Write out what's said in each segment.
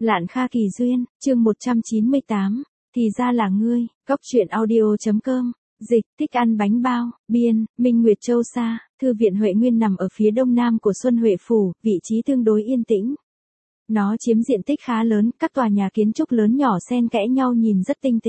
Lạn Kha Kỳ Duyên, chương 198, thì ra là ngươi, Góc Truyện Audio.com, dịch, thích ăn bánh bao, biên, Minh Nguyệt Châu Sa, Thư viện Huệ Nguyên nằm ở phía đông nam của Xuân Huệ Phủ, vị trí tương đối yên tĩnh. Nó chiếm diện tích khá lớn, các tòa nhà kiến trúc lớn nhỏ xen kẽ nhau nhìn rất tinh tế.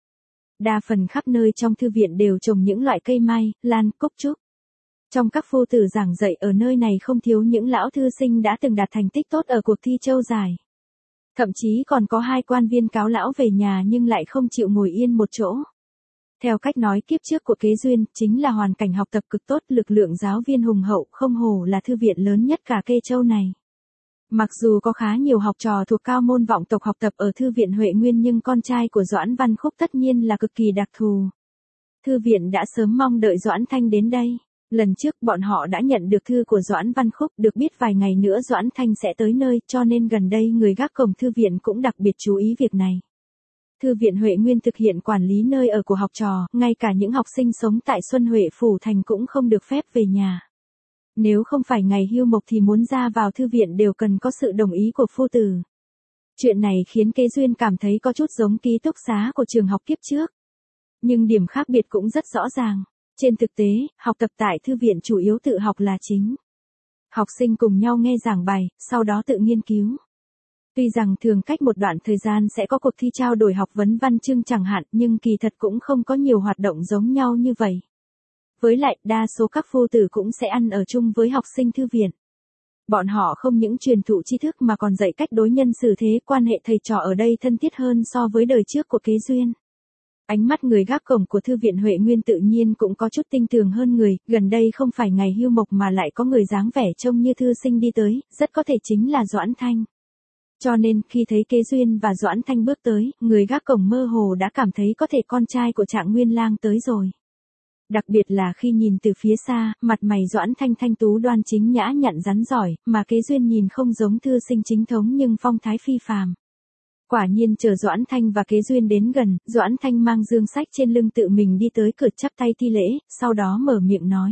Đa phần khắp nơi trong thư viện đều trồng những loại cây mai, lan, cúc trúc. Trong các phu tử giảng dạy ở nơi này không thiếu những lão thư sinh đã từng đạt thành tích tốt ở cuộc thi châu giải. Thậm chí còn có 2 quan viên cáo lão về nhà nhưng lại không chịu ngồi yên một chỗ. Theo cách nói kiếp trước của Kế Duyên, chính là hoàn cảnh học tập cực tốt, lực lượng giáo viên hùng hậu, không hổ là thư viện lớn nhất cả Kê Châu này. Mặc dù có khá nhiều học trò thuộc cao môn vọng tộc học tập ở Thư viện Huệ Nguyên nhưng con trai của Doãn Văn Khúc tất nhiên là cực kỳ đặc thù. Thư viện đã sớm mong đợi Doãn Thanh đến đây. Lần trước bọn họ đã nhận được thư của Doãn Văn Khúc, được biết vài ngày nữa Doãn Thanh sẽ tới nơi, cho nên gần đây người gác cổng thư viện cũng đặc biệt chú ý việc này. Thư viện Huệ Nguyên thực hiện quản lý nơi ở của học trò, ngay cả những học sinh sống tại Xuân Huệ Phủ Thành cũng không được phép về nhà. Nếu không phải ngày hưu mộc thì muốn ra vào thư viện đều cần có sự đồng ý của phu tử. Chuyện này khiến Kế Duyên cảm thấy có chút giống ký túc xá của trường học kiếp trước. Nhưng điểm khác biệt cũng rất rõ ràng. Trên thực tế, học tập tại thư viện chủ yếu tự học là chính. Học sinh cùng nhau nghe giảng bài, sau đó tự nghiên cứu. Tuy rằng thường cách một đoạn thời gian sẽ có cuộc thi trao đổi học vấn văn chương chẳng hạn, nhưng kỳ thật cũng không có nhiều hoạt động giống nhau như vậy. Với lại, đa số các phu tử cũng sẽ ăn ở chung với học sinh thư viện. Bọn họ không những truyền thụ tri thức mà còn dạy cách đối nhân xử thế, quan hệ thầy trò ở đây thân thiết hơn so với đời trước của Kế Duyên. Ánh mắt người gác cổng của Thư viện Huệ Nguyên tự nhiên cũng có chút tinh tường hơn người, gần đây không phải ngày hưu mộc mà lại có người dáng vẻ trông như thư sinh đi tới, rất có thể chính là Doãn Thanh. Cho nên, khi thấy Kế Duyên và Doãn Thanh bước tới, người gác cổng mơ hồ đã cảm thấy có thể con trai của Trạng Nguyên Lang tới rồi. Đặc biệt là khi nhìn từ phía xa, mặt mày Doãn Thanh thanh tú đoan chính nhã nhặn rắn giỏi, mà Kế Duyên nhìn không giống thư sinh chính thống nhưng phong thái phi phàm. Quả nhiên chờ Doãn Thanh và Kế Duyên đến gần, Doãn Thanh mang dương sách trên lưng tự mình đi tới cửa chắp tay thi lễ, sau đó mở miệng nói.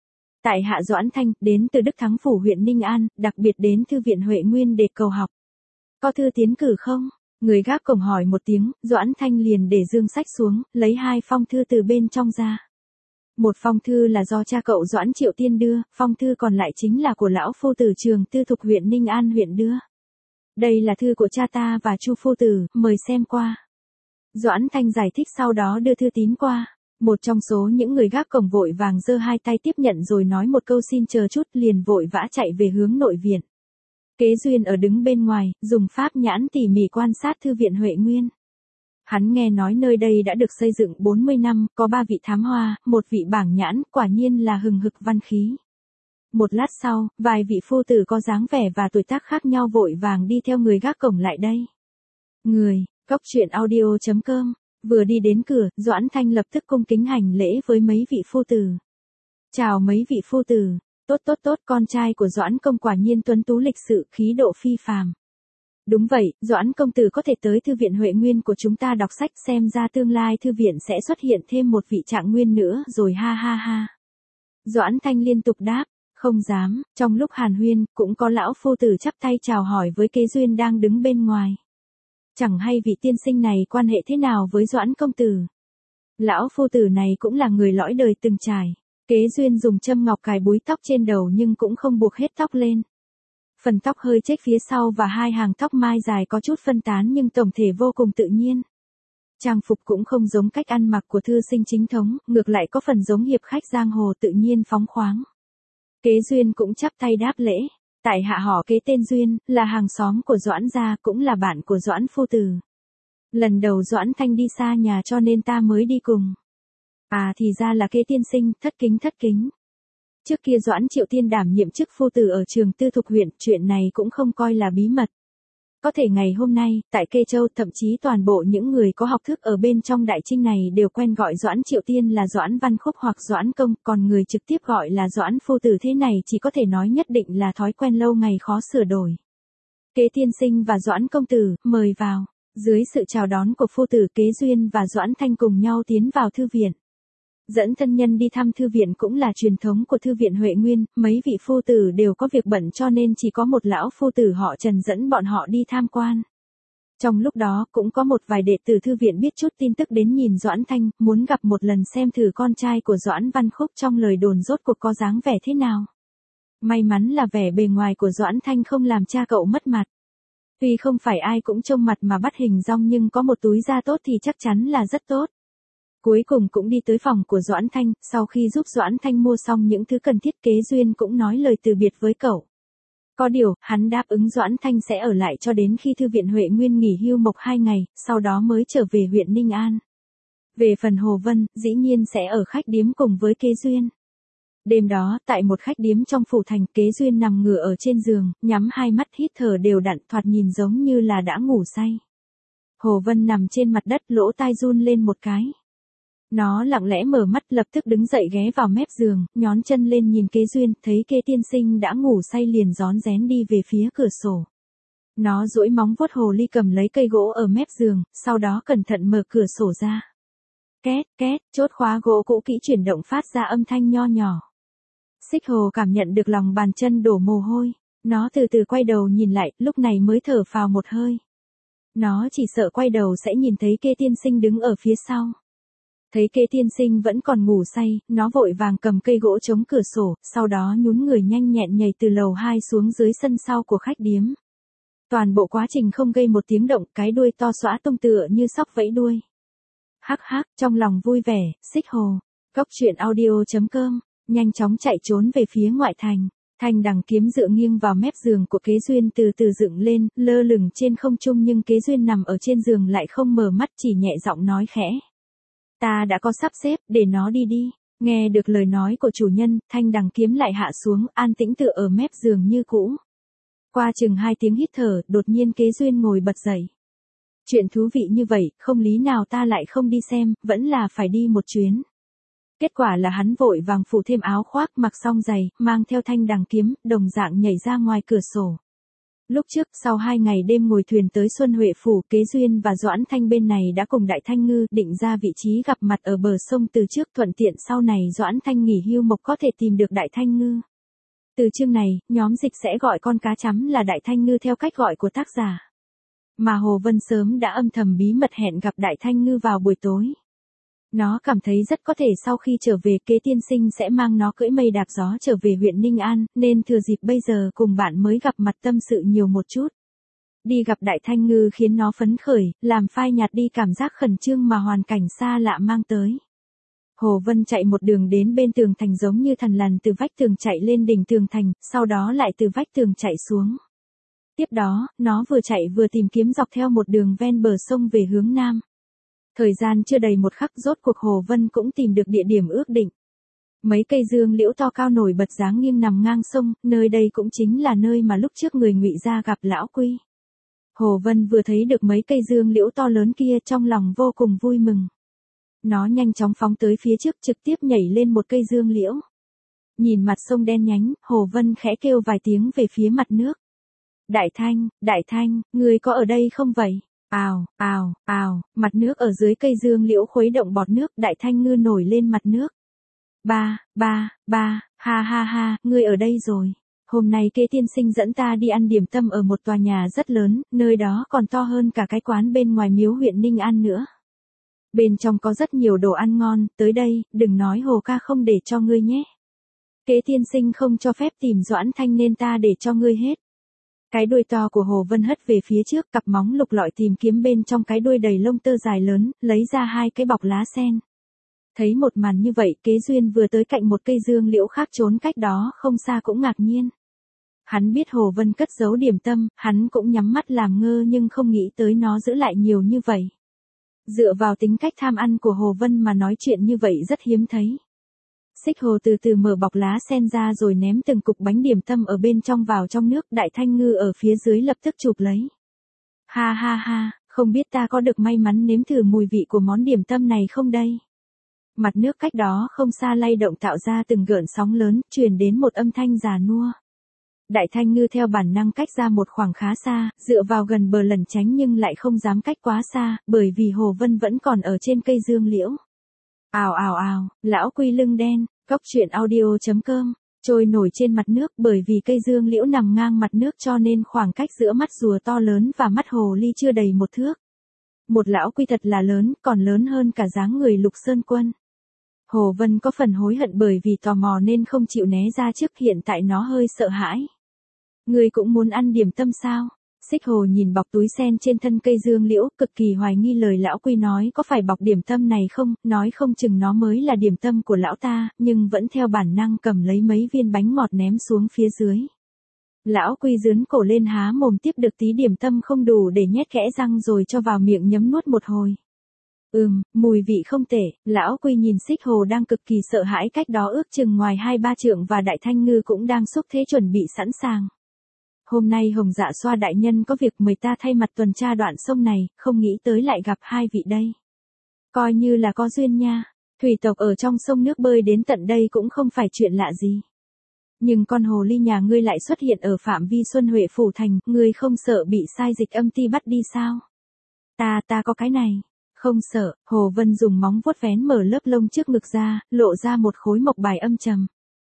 Tại hạ Doãn Thanh, đến từ Đức Thắng Phủ huyện Ninh An, đặc biệt đến Thư viện Huệ Nguyên để cầu học. Có thư tiến cử không? Người gác cổng hỏi một tiếng, Doãn Thanh liền để dương sách xuống, lấy 2 phong thư từ bên trong ra. Một phong thư là do cha cậu Doãn Triệu Tiên đưa, phong thư còn lại chính là của lão phu tử Trường Tư thuộc huyện Ninh An huyện đưa. Đây là thư của cha ta và Chu phu tử, mời xem qua. Doãn Thanh giải thích sau đó đưa thư tín qua. Một trong số những người gác cổng vội vàng giơ 2 tay tiếp nhận rồi nói một câu xin chờ chút, liền vội vã chạy về hướng nội viện. Kế Duyên ở đứng bên ngoài, dùng pháp nhãn tỉ mỉ quan sát Thư viện Huệ Nguyên. Hắn nghe nói nơi đây đã được xây dựng 40 năm, có 3 vị thám hoa, 1 vị bảng nhãn, quả nhiên là hừng hực văn khí. Một lát sau, vài vị phu tử có dáng vẻ và tuổi tác khác nhau vội vàng đi theo người gác cổng lại đây. Người, Góc Truyện Audio.com, vừa đi đến cửa, Doãn Thanh lập tức cung kính hành lễ với mấy vị phu tử. Chào mấy vị phu tử, tốt, con trai của Doãn công quả nhiên tuấn tú lịch sự, khí độ phi phàm. Đúng vậy, Doãn công tử có thể tới Thư viện Huệ Nguyên của chúng ta đọc sách, xem ra tương lai thư viện sẽ xuất hiện thêm một vị Trạng Nguyên nữa rồi, ha ha ha. Doãn Thanh liên tục đáp. Không dám, trong lúc hàn huyên, cũng có lão phu tử chắp tay chào hỏi với Kế Duyên đang đứng bên ngoài. Chẳng hay vị tiên sinh này quan hệ thế nào với Doãn công tử. Lão phu tử này cũng là người lõi đời từng trải. Kế Duyên dùng châm ngọc cài búi tóc trên đầu nhưng cũng không buộc hết tóc lên. Phần tóc hơi chếch phía sau và 2 hàng tóc mai dài có chút phân tán nhưng tổng thể vô cùng tự nhiên. Trang phục cũng không giống cách ăn mặc của thư sinh chính thống, ngược lại có phần giống hiệp khách giang hồ tự nhiên phóng khoáng. Kế Duyên cũng chắp tay đáp lễ. Tại hạ họ Kế tên Duyên, là hàng xóm của Doãn gia, cũng là bạn của Doãn phu tử. Lần đầu Doãn Thanh đi xa nhà cho nên ta mới đi cùng. À thì ra là Kế tiên sinh, thất kính. Trước kia Doãn Triệu Tiên đảm nhiệm chức phu tử ở Trường Tư thuộc huyện, chuyện này cũng không coi là bí mật. Có thể ngày hôm nay, tại Kê Châu, thậm chí toàn bộ những người có học thức ở bên trong đại trinh này đều quen gọi Doãn Triệu Tiên là Doãn Văn Khúc hoặc Doãn Công, còn người trực tiếp gọi là Doãn phu tử thế này chỉ có thể nói nhất định là thói quen lâu ngày khó sửa đổi. Kế tiên sinh và Doãn công tử, mời vào. Dưới sự chào đón của phu tử, Kế Duyên và Doãn Thanh cùng nhau tiến vào thư viện. Dẫn thân nhân đi thăm thư viện cũng là truyền thống của Thư viện Huệ Nguyên, mấy vị phu tử đều có việc bận cho nên chỉ có một lão phu tử họ Trần dẫn bọn họ đi tham quan. Trong lúc đó cũng có một vài đệ tử thư viện biết chút tin tức đến nhìn Doãn Thanh, muốn gặp một lần xem thử con trai của Doãn Văn Khúc trong lời đồn rốt cuộc có dáng vẻ thế nào. May mắn là vẻ bề ngoài của Doãn Thanh không làm cha cậu mất mặt. Tuy không phải ai cũng trông mặt mà bắt hình dong nhưng có một túi da tốt thì chắc chắn là rất tốt. Cuối cùng cũng đi tới phòng của Doãn Thanh, sau khi giúp Doãn Thanh mua xong những thứ cần thiết Kế Duyên cũng nói lời từ biệt với cậu. Có điều, hắn đáp ứng Doãn Thanh sẽ ở lại cho đến khi thư viện Huệ Nguyên nghỉ hưu mộc 2 ngày, sau đó mới trở về huyện Ninh An. Về phần Hồ Vân, dĩ nhiên sẽ ở khách điếm cùng với Kế Duyên. Đêm đó, tại một khách điếm trong phủ thành, Kế Duyên nằm ngửa ở trên giường, nhắm hai mắt hít thở đều đặn, thoạt nhìn giống như là đã ngủ say. Hồ Vân nằm trên mặt đất, lỗ tai run lên một cái. Nó lặng lẽ mở mắt, lập tức đứng dậy ghé vào mép giường, nhón chân lên nhìn Kế Duyên, thấy Kế tiên sinh đã ngủ say liền rón rén đi về phía cửa sổ. Nó duỗi móng vuốt hồ ly cầm lấy cây gỗ ở mép giường, sau đó cẩn thận mở cửa sổ ra. Két, két, chốt khóa gỗ cũ kỹ chuyển động phát ra âm thanh nho nhỏ. Xích Hồ cảm nhận được lòng bàn chân đổ mồ hôi. Nó từ từ quay đầu nhìn lại, lúc này mới thở phào một hơi. Nó chỉ sợ quay đầu sẽ nhìn thấy Kế tiên sinh đứng ở phía sau. Thấy Kế tiên sinh vẫn còn ngủ say, nó vội vàng cầm cây gỗ chống cửa sổ, sau đó nhún người nhanh nhẹn nhảy từ lầu 2 xuống dưới sân sau của khách điếm. Toàn bộ quá trình không gây một tiếng động, cái đuôi to xõa tung tựa như sóc vẫy đuôi. Hắc hắc, trong lòng vui vẻ, Xích Hồ. Cốc truyện audio.com, nhanh chóng chạy trốn về phía ngoại thành. Thanh đằng kiếm dựa nghiêng vào mép giường của Kế Duyên từ từ dựng lên, lơ lửng trên không trung nhưng Kế Duyên nằm ở trên giường lại không mở mắt, chỉ nhẹ giọng nói khẽ. Ta đã có sắp xếp, để nó đi đi. Nghe được lời nói của chủ nhân, thanh đằng kiếm lại hạ xuống, an tĩnh tựa ở mép giường như cũ. Qua chừng 2 tiếng hít thở, đột nhiên Kế Duyên ngồi bật dậy. Chuyện thú vị như vậy, không lý nào ta lại không đi xem, vẫn là phải đi một chuyến. Kết quả là hắn vội vàng phủ thêm áo khoác, mặc xong giày, mang theo thanh đằng kiếm, đồng dạng nhảy ra ngoài cửa sổ. Lúc trước, sau 2 ngày đêm ngồi thuyền tới Xuân Huệ Phủ, Kế Duyên và Doãn Thanh bên này đã cùng Đại Thanh Ngư định ra vị trí gặp mặt ở bờ sông từ trước, thuận tiện sau này Doãn Thanh nghỉ hưu mộc có thể tìm được Đại Thanh Ngư. Từ chương này, nhóm dịch sẽ gọi con cá chấm là Đại Thanh Ngư theo cách gọi của tác giả. Mà Hồ Vân sớm đã âm thầm bí mật hẹn gặp Đại Thanh Ngư vào buổi tối. Nó cảm thấy rất có thể sau khi trở về Kế tiên sinh sẽ mang nó cưỡi mây đạp gió trở về huyện Ninh An, nên thừa dịp bây giờ cùng bạn mới gặp mặt tâm sự nhiều một chút. Đi gặp Đại Thanh Ngư khiến nó phấn khởi, làm phai nhạt đi cảm giác khẩn trương mà hoàn cảnh xa lạ mang tới. Hồ Vân chạy một đường đến bên tường thành giống như thần lằn từ vách tường chạy lên đỉnh tường thành, sau đó lại từ vách tường chạy xuống. Tiếp đó, nó vừa chạy vừa tìm kiếm dọc theo một đường ven bờ sông về hướng nam. Thời gian chưa đầy một khắc rốt cuộc Hồ Vân cũng tìm được địa điểm ước định. Mấy cây dương liễu to cao nổi bật dáng nghiêng nằm ngang sông, nơi đây cũng chính là nơi mà lúc trước người Ngụy gia gặp lão Quy. Hồ Vân vừa thấy được mấy cây dương liễu to lớn kia trong lòng vô cùng vui mừng. Nó nhanh chóng phóng tới phía trước trực tiếp nhảy lên một cây dương liễu. Nhìn mặt sông đen nhánh, Hồ Vân khẽ kêu vài tiếng về phía mặt nước. Đại Thanh, ngươi có ở đây không vậy? Ào, ào, ào, mặt nước ở dưới cây dương liễu khuấy động bọt nước, Đại Thanh Ngư nổi lên mặt nước. Ba, ha ha ha, ngươi ở đây rồi. Hôm nay Kế tiên sinh dẫn ta đi ăn điểm tâm ở một tòa nhà rất lớn, nơi đó còn to hơn cả cái quán bên ngoài miếu huyện Ninh An nữa. Bên trong có rất nhiều đồ ăn ngon, tới đây, đừng nói Hồ ca không để cho ngươi nhé. Kế tiên sinh không cho phép tìm Doãn Thanh nên ta để cho ngươi hết. Cái đuôi to của Hồ Vân hất về phía trước, cặp móng lục lọi tìm kiếm bên trong cái đuôi đầy lông tơ dài lớn, lấy ra 2 cái bọc lá sen. Thấy một màn như vậy, Kế Duyên vừa tới cạnh một cây dương liễu khác trốn cách đó không xa cũng ngạc nhiên. Hắn biết Hồ Vân cất giấu điểm tâm, hắn cũng nhắm mắt làm ngơ nhưng không nghĩ tới nó giữ lại nhiều như vậy. Dựa vào tính cách tham ăn của Hồ Vân mà nói chuyện như vậy rất hiếm thấy. Xích Hồ từ từ mở bọc lá sen ra rồi ném từng cục bánh điểm tâm ở bên trong vào trong nước, Đại Thanh Ngư ở phía dưới lập tức chụp lấy. Ha ha ha, không biết ta có được may mắn nếm thử mùi vị của món điểm tâm này không đây? Mặt nước cách đó không xa lay động tạo ra từng gợn sóng lớn, truyền đến một âm thanh già nua. Đại Thanh Ngư theo bản năng cách ra một khoảng khá xa, dựa vào gần bờ lẩn tránh nhưng lại không dám cách quá xa, bởi vì Hồ Vân vẫn còn ở trên cây dương liễu. Ào ào ào, lão Quy lưng đen, cốc truyện audio.com trôi nổi trên mặt nước, bởi vì cây dương liễu nằm ngang mặt nước cho nên khoảng cách giữa mắt rùa to lớn và mắt hồ ly chưa đầy 1 thước. Một lão quy thật là lớn, còn lớn hơn cả dáng người Lục Sơn Quân. Hồ Vân có phần hối hận bởi vì tò mò nên không chịu né ra trước, hiện tại nó hơi sợ hãi. Ngươi cũng muốn ăn điểm tâm sao? Xích Hồ nhìn bọc túi sen trên thân cây dương liễu, cực kỳ hoài nghi lời lão quy nói có phải bọc điểm tâm này không, nói không chừng nó mới là điểm tâm của lão ta, nhưng vẫn theo bản năng cầm lấy mấy viên bánh ngọt ném xuống phía dưới. Lão quy dướn cổ lên há mồm tiếp được tí điểm tâm không đủ để nhét kẽ răng rồi cho vào miệng nhấm nuốt một hồi. Mùi vị không tệ. Lão quy nhìn Xích Hồ đang cực kỳ sợ hãi cách đó ước chừng ngoài 2-3 trượng và Đại Thanh Ngư cũng đang xúc thế chuẩn bị sẵn sàng. Hôm nay Hồng Dạ Xoa đại nhân có việc mời ta thay mặt tuần tra đoạn sông này, không nghĩ tới lại gặp hai vị đây. Coi như là có duyên nha, thủy tộc ở trong sông nước bơi đến tận đây cũng không phải chuyện lạ gì. Nhưng con hồ ly nhà ngươi lại xuất hiện ở phạm vi Xuân Huệ Phủ Thành, ngươi không sợ bị sai dịch âm ti bắt đi sao? Ta có cái này. Không sợ. Hồ Vân dùng móng vuốt vén mở lớp lông trước ngực ra, lộ ra một khối mộc bài âm trầm.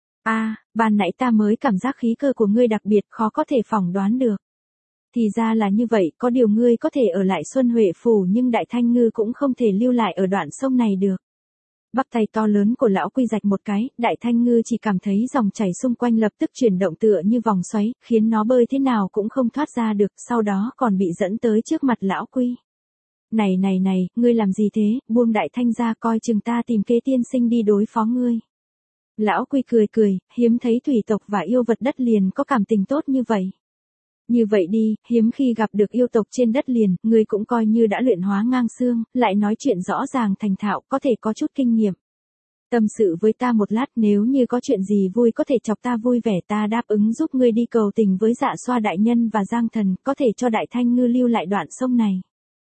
Ban nãy ta mới cảm giác khí cơ của ngươi đặc biệt, khó có thể phỏng đoán được. Thì ra là như vậy, có điều ngươi có thể ở lại Xuân Huệ Phủ nhưng Đại Thanh Ngư cũng không thể lưu lại ở đoạn sông này được. Bắp tay to lớn của lão quy rạch một cái, Đại Thanh Ngư chỉ cảm thấy dòng chảy xung quanh lập tức chuyển động tựa như vòng xoáy, khiến nó bơi thế nào cũng không thoát ra được, sau đó còn bị dẫn tới trước mặt lão quy. Này, ngươi làm gì thế, buông Đại Thanh ra, coi chừng ta tìm kế tiên sinh đi đối phó ngươi. Lão quy cười, hiếm thấy thủy tộc và yêu vật đất liền có cảm tình tốt như vậy. Như vậy đi, hiếm khi gặp được yêu tộc trên đất liền, ngươi cũng coi như đã luyện hóa ngang xương, lại nói chuyện rõ ràng thành thạo, có thể có chút kinh nghiệm. Tâm sự với ta một lát, nếu như có chuyện gì vui có thể chọc ta vui vẻ, ta đáp ứng giúp ngươi đi cầu tình với Dạ Xoa đại nhân và Giang Thần, có thể cho Đại Thanh Ngư lưu lại đoạn sông này.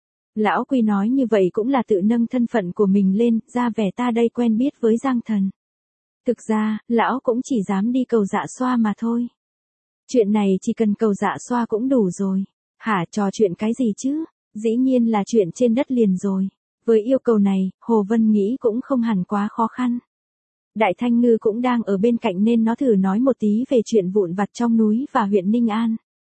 Lão quy nói như vậy cũng là tự nâng thân phận của mình lên, ra vẻ ta đây quen biết với Giang Thần. Thực ra, lão cũng chỉ dám đi cầu Dạ Xoa mà thôi. Chuyện này chỉ cần cầu Dạ Xoa cũng đủ rồi. Hả, trò chuyện cái gì chứ? Dĩ nhiên là chuyện trên đất liền rồi. Với yêu cầu này, Hồ Vân nghĩ cũng không hẳn quá khó khăn. Đại Thanh Ngư cũng đang ở bên cạnh nên nó thử nói một tí về chuyện vụn vặt trong núi và huyện Ninh An.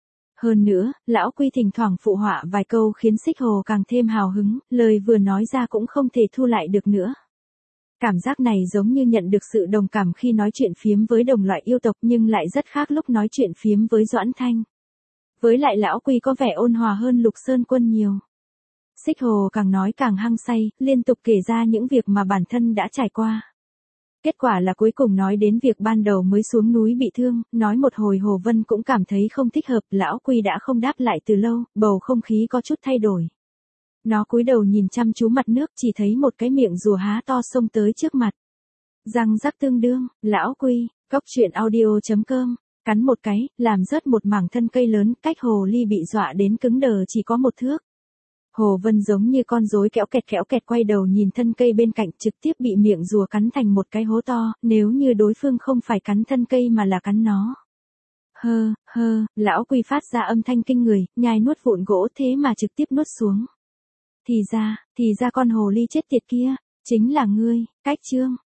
Hơn nữa, lão quy thỉnh thoảng phụ họa vài câu khiến Xích Hồ càng thêm hào hứng, lời vừa nói ra cũng không thể thu lại được nữa. Cảm giác này giống như nhận được sự đồng cảm khi nói chuyện phiếm với đồng loại yêu tộc nhưng lại rất khác lúc nói chuyện phiếm với Doãn Thanh. Với lại lão quy có vẻ ôn hòa hơn Lục Sơn Quân nhiều. Xích Hồ càng nói càng hăng say, liên tục kể ra những việc mà bản thân đã trải qua. Kết quả là cuối cùng nói đến việc ban đầu mới xuống núi bị thương, nói một hồi Hồ Vân cũng cảm thấy không thích hợp, lão quy đã không đáp lại từ lâu, bầu không khí có chút thay đổi. Nó cúi đầu nhìn chăm chú mặt nước, chỉ thấy một cái miệng rùa há to xông tới trước mặt. Răng rắc tương đương, lão quy, cóc truyện audio.com, cắn một cái, làm rớt một mảng thân cây lớn, cách hồ ly bị dọa đến cứng đờ chỉ có 1 thước. Hồ Vân giống như con rối kéo kẹt quay đầu nhìn thân cây bên cạnh, trực tiếp bị miệng rùa cắn thành một cái hố to, nếu như đối phương không phải cắn thân cây mà là cắn nó. Lão quy phát ra âm thanh kinh người, nhai nuốt vụn gỗ thế mà trực tiếp nuốt xuống. Thì ra con hồ ly chết tiệt kia, chính là ngươi. Cách chương